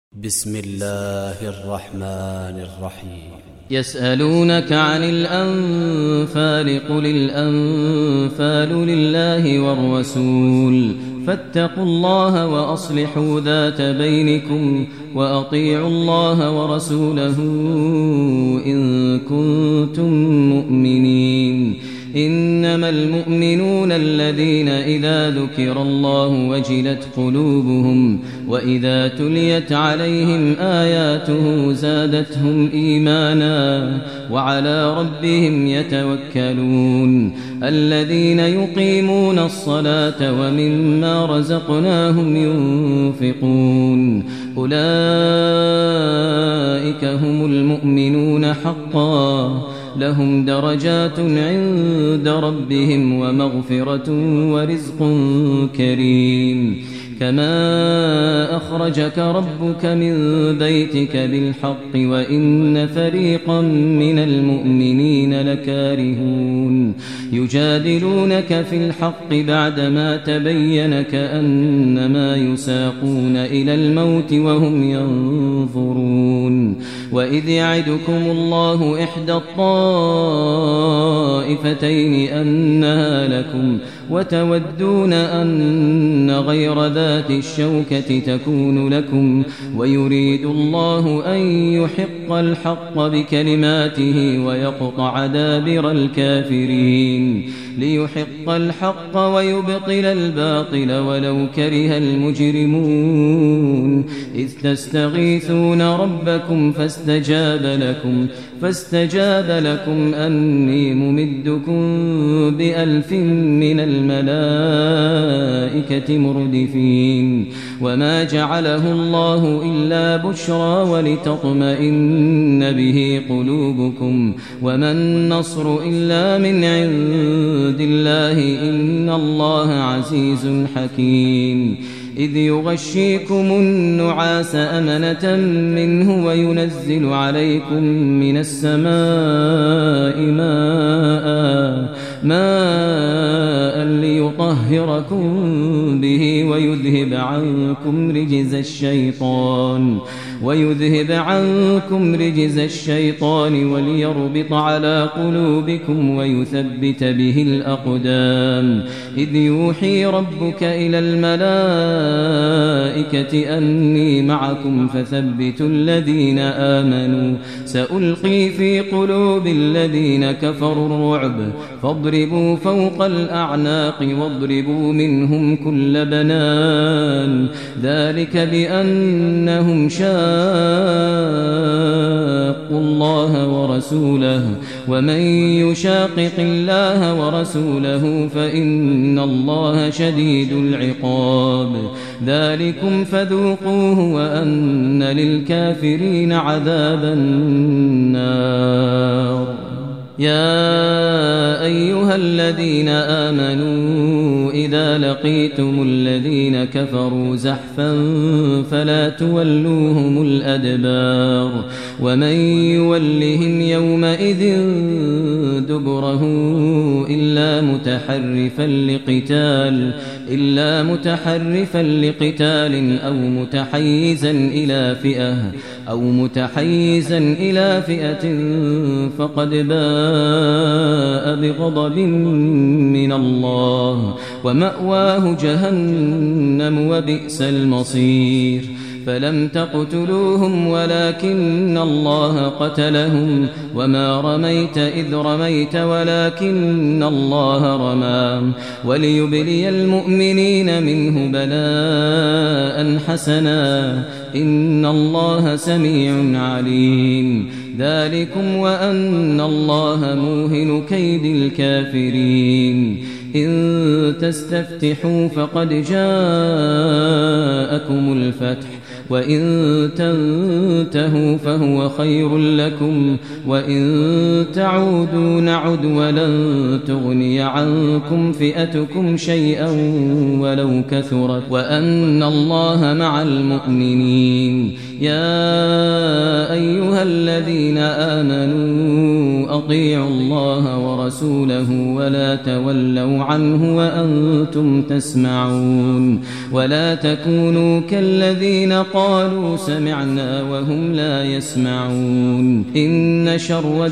بسم الله الرحمن الرحيم. يسألونك عن الأنفال قل الأنفال لله والرسول فاتقوا الله وأصلحوا ذات بينكم وأطيعوا الله ورسوله إن كنتم مؤمنين. إنما المؤمنون الذين إذا ذكر الله وجلت قلوبهم وإذا تليت عليهم آياته زادتهم إيمانا وعلى ربهم يتوكلون. الذين يقيمون الصلاة ومما رزقناهم ينفقون أولئك هم المؤمنون حقا لهم درجات عند ربهم ومغفرة ورزق كريم. كما أخرجك ربك من بيتك بالحق وإن فريقا من المؤمنين لكارهون يجادلونك في الحق بعدما تبين كأنما يساقون إلى الموت وهم ينظرون. وإذ يعدكم الله إحدى الطائفتين أنها لكم وتودون أن غير ذات الشوكة تكون لكم ويريد الله أن يحق الحق بكلماته ويقطع دابر الكافرين ليحق الحق ويبطل الباطل ولو كره المجرمون. إذ تستغيثون ربكم فاستجاب لكم أني ممدكم ب1000 من الملائكة مردفين. وما جعله الله إلا بشرى ولتطمئن به قلوبكم وما النصر إلا من عند الله إن الله عزيز حكيم. إذ يغشيكم النعاس أمنة منه وينزل عليكم من السماء ماء ليطهركم به ويذهب عنكم رجز الشيطان وليربط على قلوبكم ويثبت به الأقدام. إذ يوحي ربك إلى الملائكة أني معكم فثبتوا الذين آمنوا سألقي في قلوب الذين كفروا الرعب فاضربوا فوق الأعناق واضربوا منهم كل بنان. ذلك بأنهم شاقوا الله ورسوله ومن يشاقق الله ورسوله فإن الله شديد العقاب. ذلكم فذوقوه وأن للكافرين عذاب النار. يا أيها الذين آمنوا إذا لقيتم الذين كفروا زحفا فلا تولوهم الأدبار ومن يولهم يومئذ دبره إلا متحرفا لقتال أو متحيزا إلى فئة فقد باء بغضب من الله ومأواه جهنم وبئس المصير. فلم تقتلوهم ولكن الله قتلهم وما رميت إذ رميت ولكن الله رمى وليبلي المؤمنين منه بلاء حسنا إن الله سميع عليم. ذلكم وأن الله موهن كيد الكافرين. إن تستفتحوا فقد جاءكم الفتح وإن تنتهوا فهو خير لكم وإن تعودوا نعد ولن تغني عنكم فئتكم شيئا ولو كثرت وأن الله مع المؤمنين. يا أيها الذين آمنوا أطيعوا الله ورسوله ولا تولوا عنه وأنتم تسمعون ولا تكونوا كالذين قالوا سمعنا وهم لا يسمعون إن شر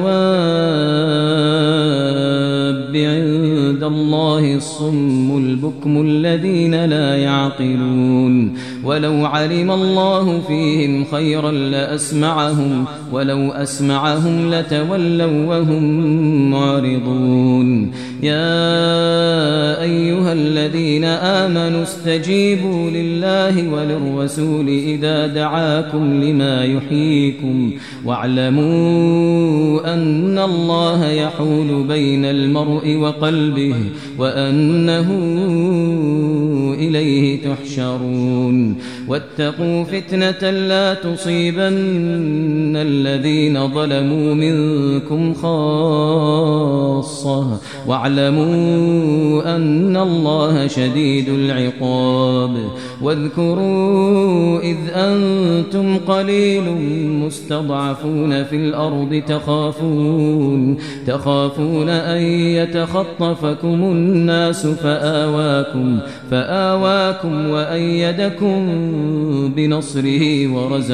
الدواب عند الله الصم البكم الذين لا يعقلون ولو علم الله فيهم خيرا لأسمعهم ولو أسمعهم لتولوا وهم معرضون يا أيها الذين آمنوا استجيبوا لله وللرسول إذا دعاكم لما يحييكم واعلموا أن الله يحول بين المرء وقلبه وأنه إليه تحشرون واتقوا فتنة لا تصيبن الذين ظلموا منكم خاصة واعلموا أن الله شديد العقاب واذكروا إذ أنتم قليل مستضعفون في الأرض تخافون أن يتخطفكم الناس فآواكم وأيدكم بنصره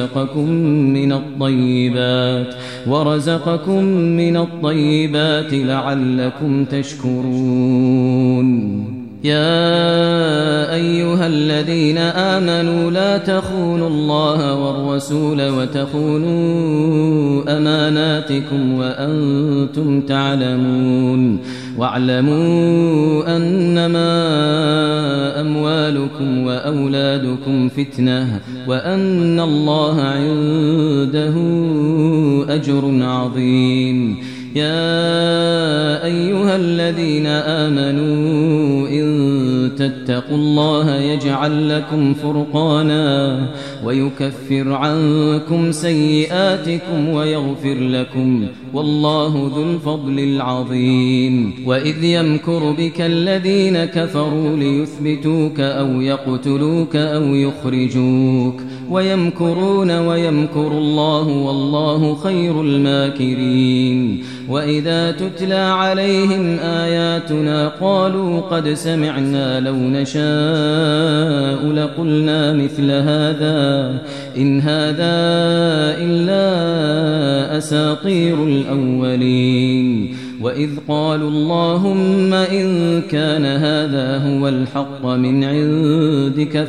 ورزقكم من الطيبات لعلكم تشكرون يا أيها الذين آمنوا لا تخونوا الله والرسول وتخونوا أماناتكم وأنتم تعلمون واعلموا أنما أموالكم وأولادكم فتنة وأن الله عنده أجر عظيم يا أيها الذين آمنوا إن تتقوا الله يجعل لكم فرقانا ويكفر عنكم سيئاتكم ويغفر لكم والله ذو الفضل العظيم وإذ يمكر بك الذين كفروا ليثبتوك أو يقتلوك أو يخرجوك ويمكرون ويمكر الله والله خير الماكرين وإذا تتلى عليهم آياتنا قالوا قد سمعنا لو نشاء لقلنا مثل هذا إن هذا إلا أساطير الأولين وإذ قالوا اللهم إن كان هذا هو الحق من عندك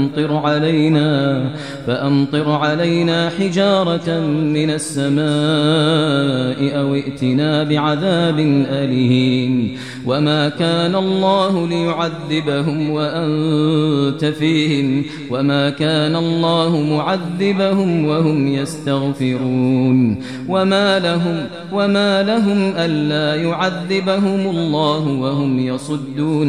فأمطر علينا حجارة من السماء أو ائتنا بعذاب أليم وما كان الله ليعذبهم وأنت فيهم وما كان الله معذبهم وهم يستغفرون وما لهم ألا يعذبهم الله وهم يصدون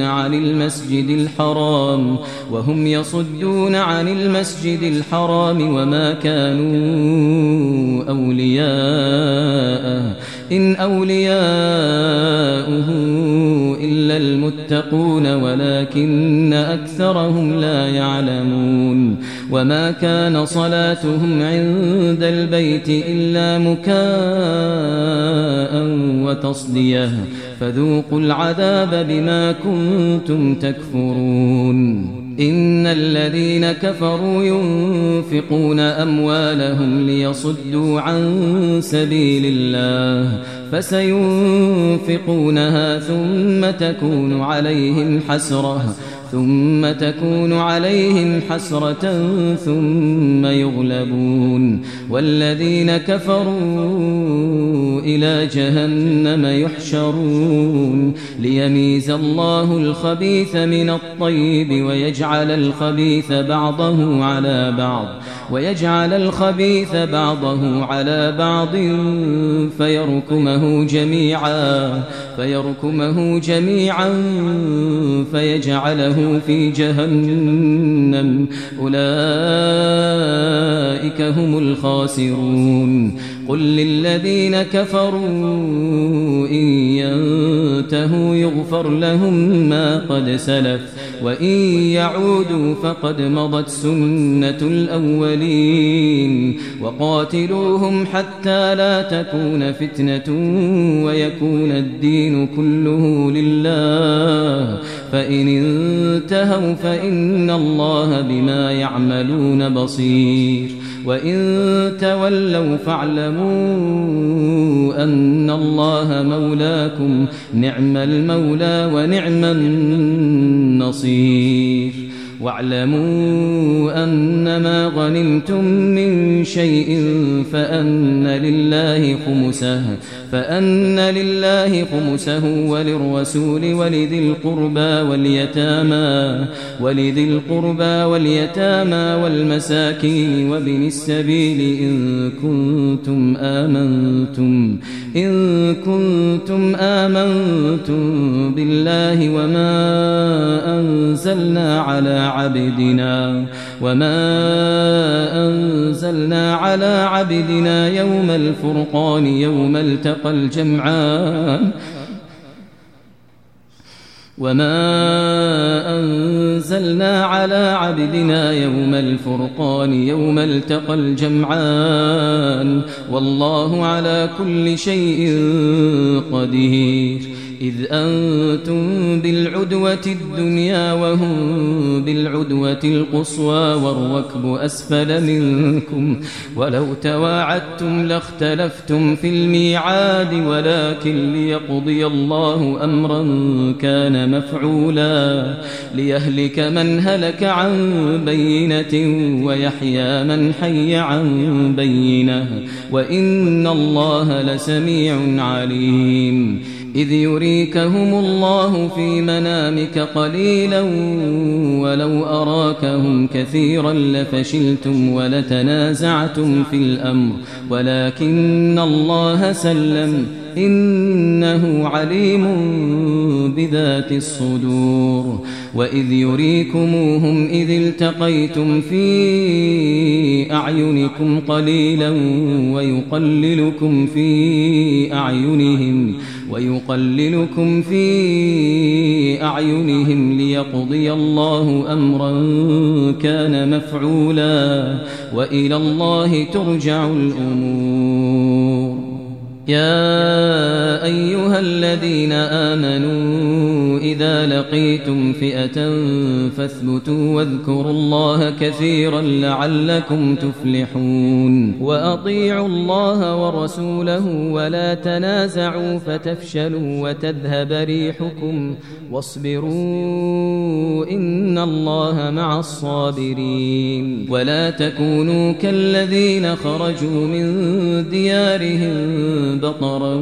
عن المسجد الحرام وما كانوا أولياءه إن أولياؤه إلا المتقون ولكن أكثرهم لا يعلمون وما كان صلاتهم عند البيت إلا مكاء وتصدية فذوقوا العذاب بما كنتم تكفرون إن الذين كفروا ينفقون أموالهم ليصدوا عن سبيل الله فسينفقونها ثم تكون عليهم حسرة ثم يغلبون والذين كفروا إلى جهنم يحشرون ليميز الله الخبيث من الطيب ويجعل الخبيث بعضه على بعض فيركمه جميعا فيجعله في جهنم أولئك هم الخاسرون قل للذين كفروا إن ينتهوا يغفر لهم ما قد سلف وإن يعودوا فقد مضت سنة الأولين وقاتلوهم حتى لا تكون فتنة ويكون الدين كله لله فإن انتهوا فإن الله بما يعملون بصير وإن تولوا فاعلموا أن الله مولاكم نعم المولى ونعم النصير واعلموا أنما غنمتم من شيء فأن لله خمسه وللرسول ولذي القربى واليتامى والمساكين وابن السبيل إن كنتم آمنتم بالله وما أنزلنا على عبدنا يوم الفرقان يوم التقى الجمعان والله على كل شيء قدير إذ أنتم بالعدوة الدنيا وهم بالعدوة القصوى والركب أسفل منكم ولو تواعدتم لاختلفتم في الميعاد ولكن ليقضي الله أمرا كان مفعولا ليهلك من هلك عن بينة ويحيى من حي عن بينة وإن الله لسميع عليم إذ يريكهم الله في منامك قليلا ولو أراكهم كثيرا لفشلتم ولتنازعتم في الأمر ولكن الله سلم إنه عليم بذات الصدور وإذ يريكموهم إذ التقيتم في أعينكم قليلا ويقللكم في أعينهم ليقضي الله أمرا كان مفعولا وإلى الله ترجع الأمور يا أيها الذين آمنوا إذا لقيتم فئة فاثبتوا واذكروا الله كثيرا لعلكم تفلحون وأطيعوا الله ورسوله ولا تنازعوا فتفشلوا وتذهب ريحكم واصبروا إن الله مع الصابرين ولا تكونوا كالذين خرجوا من ديارهم بطرا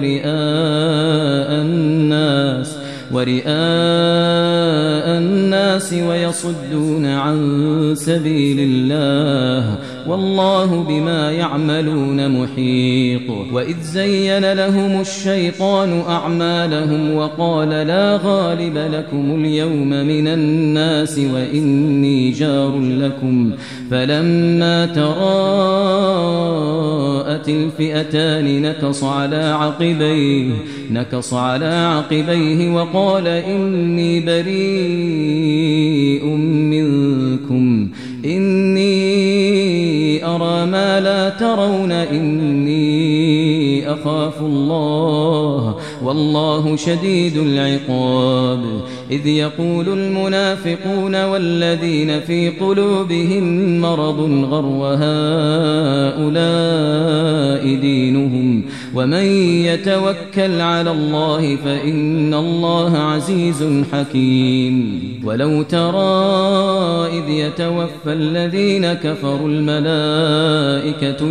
ورئاء الناس ويصدون عن سبيل الله والله بما يعملون محيط وإذ زين لهم الشيطان أعمالهم وقال لا غالب لكم اليوم من الناس وإني جار لكم فلما تراءت الفئتان نكص على عقبيه وقال إني بريء منكم إني أرى ما لا ترون إني أخاف الله والله شديد العقاب إذ يقول المنافقون والذين في قلوبهم مرض غر هؤلاء دينهم ومن يتوكل على الله فإن الله عزيز حكيم ولو ترى إذ يتوفى الذين كفروا الملائكة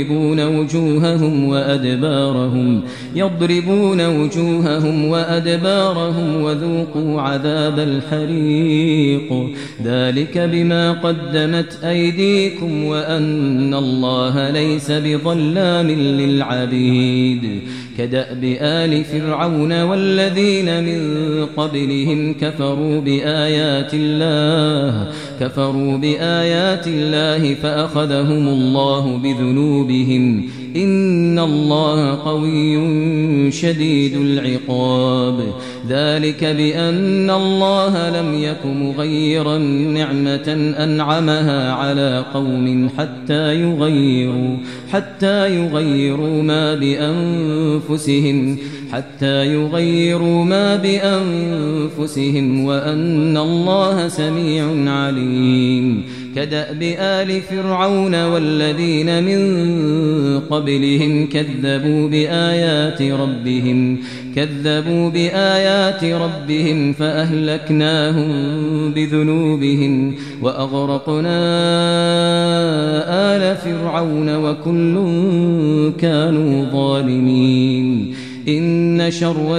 يضربون وجوههم وأدبارهم وذوقوا عذاب الحريق ذلك بما قدمت أيديكم وأن الله ليس بظلام للعبيد كدأب آل فرعون والذين من قبلهم كفروا بآيات الله فأخذهم الله بذنوبهم إن الله قوي شديد العقاب ذلك بأن الله لم يك مغيرا نعمة أنعمها على قوم حتى يغيروا ما بأنفسهم وأن الله سميع عليم كدأب آل فرعون والذين من قبلهم كذبوا بآيات ربهم فأهلكناهم بذنوبهم وأغرقنا آل فرعون وكل كانوا ظالمين إن شر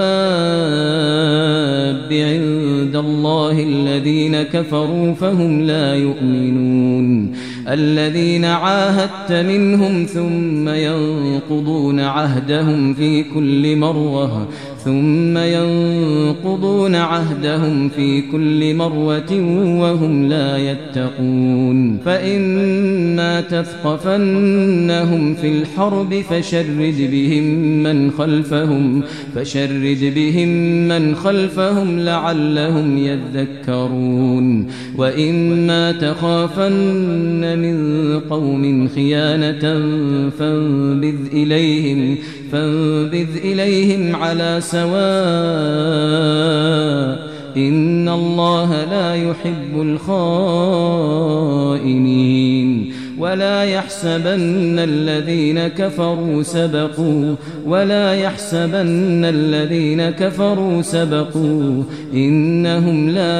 الدواب عند الله الذين كفروا فهم لا يؤمنون الذين عاهدت منهم ثم ينقضون عهدهم في كل مرة وهم لا يتقون فإما تثقفنهم في الحرب فشرد بهم من خلفهم لعلهم يذكرون وإما تخافن من قوم خيانة فانبذ إليهم على سواء إن الله لا يحب الخائنين ولا يحسبن الذين كفروا سبقوا إنهم لا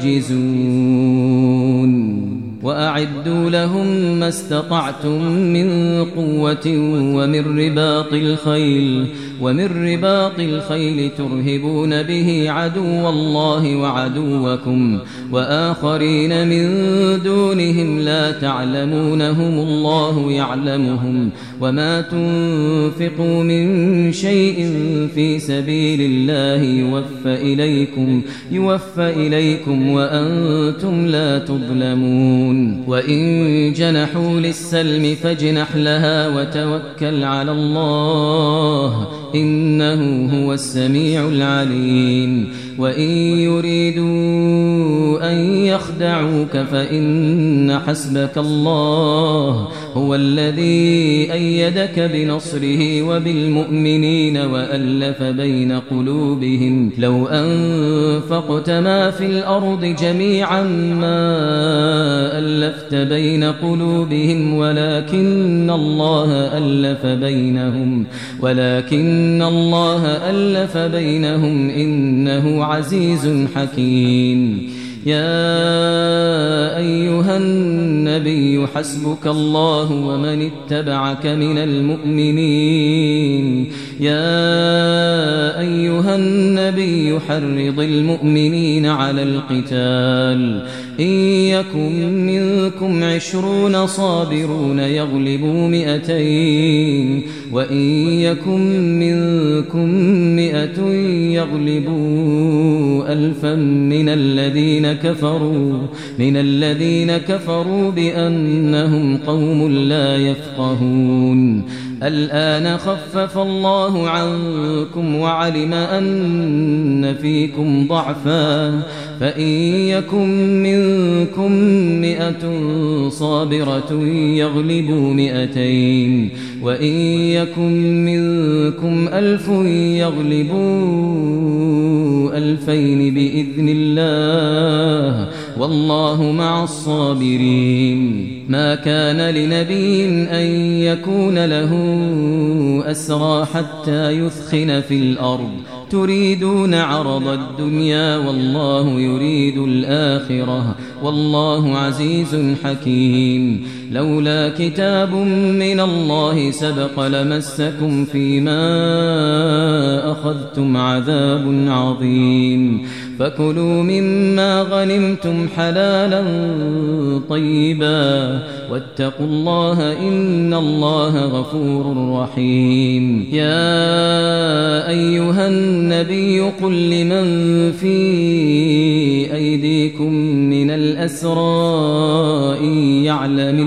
يعجزون وأعدوا لهم ما استطعتم من قوة ومن رباط الخيل ترهبون به عدو الله وعدوكم وآخرين من دونهم لا تعلمونهم الله يعلمهم وما تنفقوا من شيء في سبيل الله يوفى إليكم وأنتم لا تظلمون وإن جنحوا للسلم فاجنح لها وتوكل على الله إنه هو السميع العليم وإن يريدوا أن يخدعوك فإن حسبك الله هو الذي أيدك بنصره وبالمؤمنين وألف بين قلوبهم لو أنفقت ما في الأرض جميعا ما ألفت بين قلوبهم ولكن الله ألف بينهم إنه عزيز حكيم يا أيها النبي حسبك الله ومن اتبعك من المؤمنين يا أيها النبي حرض المؤمنين على القتال إن يكن منكم 20 صابرون يغلبوا 200 وإن يكن منكم 100 يغلبوا 1000 من الذين كفروا بأنهم قوم لا يفقهون الآن خفف الله عنكم وعلم أن فيكم ضعفا فإن يكن منكم 100 صابرة يغلبوا 200 وإن يكن منكم 1000 يغلبوا 2000 بإذن الله والله مع الصابرين ما كان لنبي أن يكون له أسرى حتى يثخن في الأرض تريدون عرض الدنيا والله يريد الآخرة والله عزيز حكيم لولا كتاب من الله سبق لمسكم فيما أخذتم عذاب عظيم فكلوا مما غنمتم حلالا طيبا واتقوا الله إن الله غفور رحيم. يا أيها النبي قل لمن في أيديكم من الأسرى إن يعلم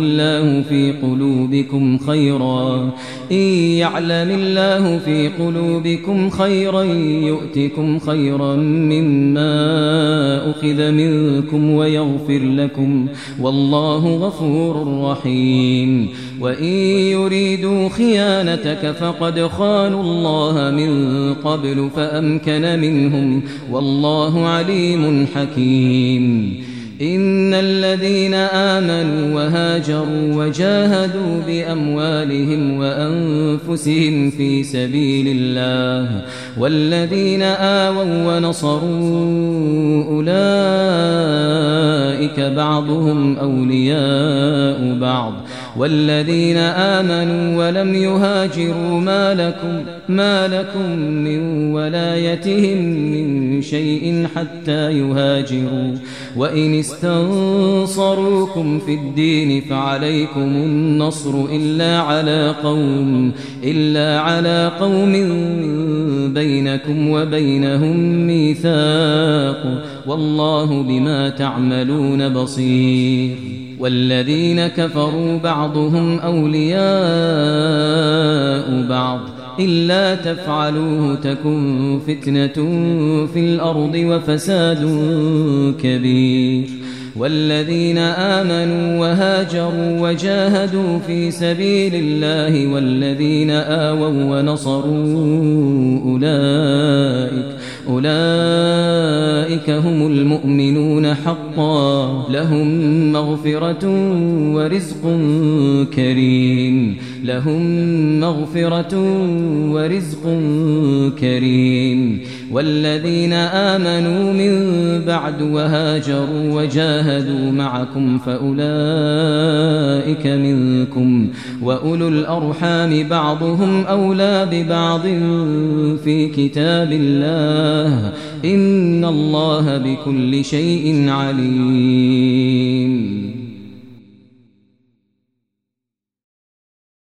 الله في قلوبكم خيرا يؤتكم خيرا مما أخذ منكم ويغفر لكم والله غفور رحيم. وإن يريدوا خيانتك فقد خانوا الله من قبل فأمكن منهم والله عليم حكيم. إن الذين آمنوا وهاجروا وجاهدوا بأموالهم وأنفسهم في سبيل الله والذين آووا ونصروا أولئك بعضهم أولياء بعض والذين آمنوا ولم يهاجروا ما لكم من ولايتهم من شيء حتى يهاجروا وإن استنصروكم في الدين فعليكم النصر إلا على قوم بينكم وبينهم ميثاق والله بما تعملون بصير. والذين كفروا بعضهم أولياء بعض إلا تفعلوه تكن فتنة في الأرض وفساد كبير. والذين آمنوا وهاجروا وجاهدوا في سبيل الله والذين آووا ونصروا أولئك هم المؤمنون حقا لهم مغفرة ورزق كريم. والذين آمنوا من بعد وهاجروا وجاهدوا معكم فأولئك منكم وأولو الأرحام بعضهم أولى ببعض في كتاب الله إن الله بكل شيء عليم.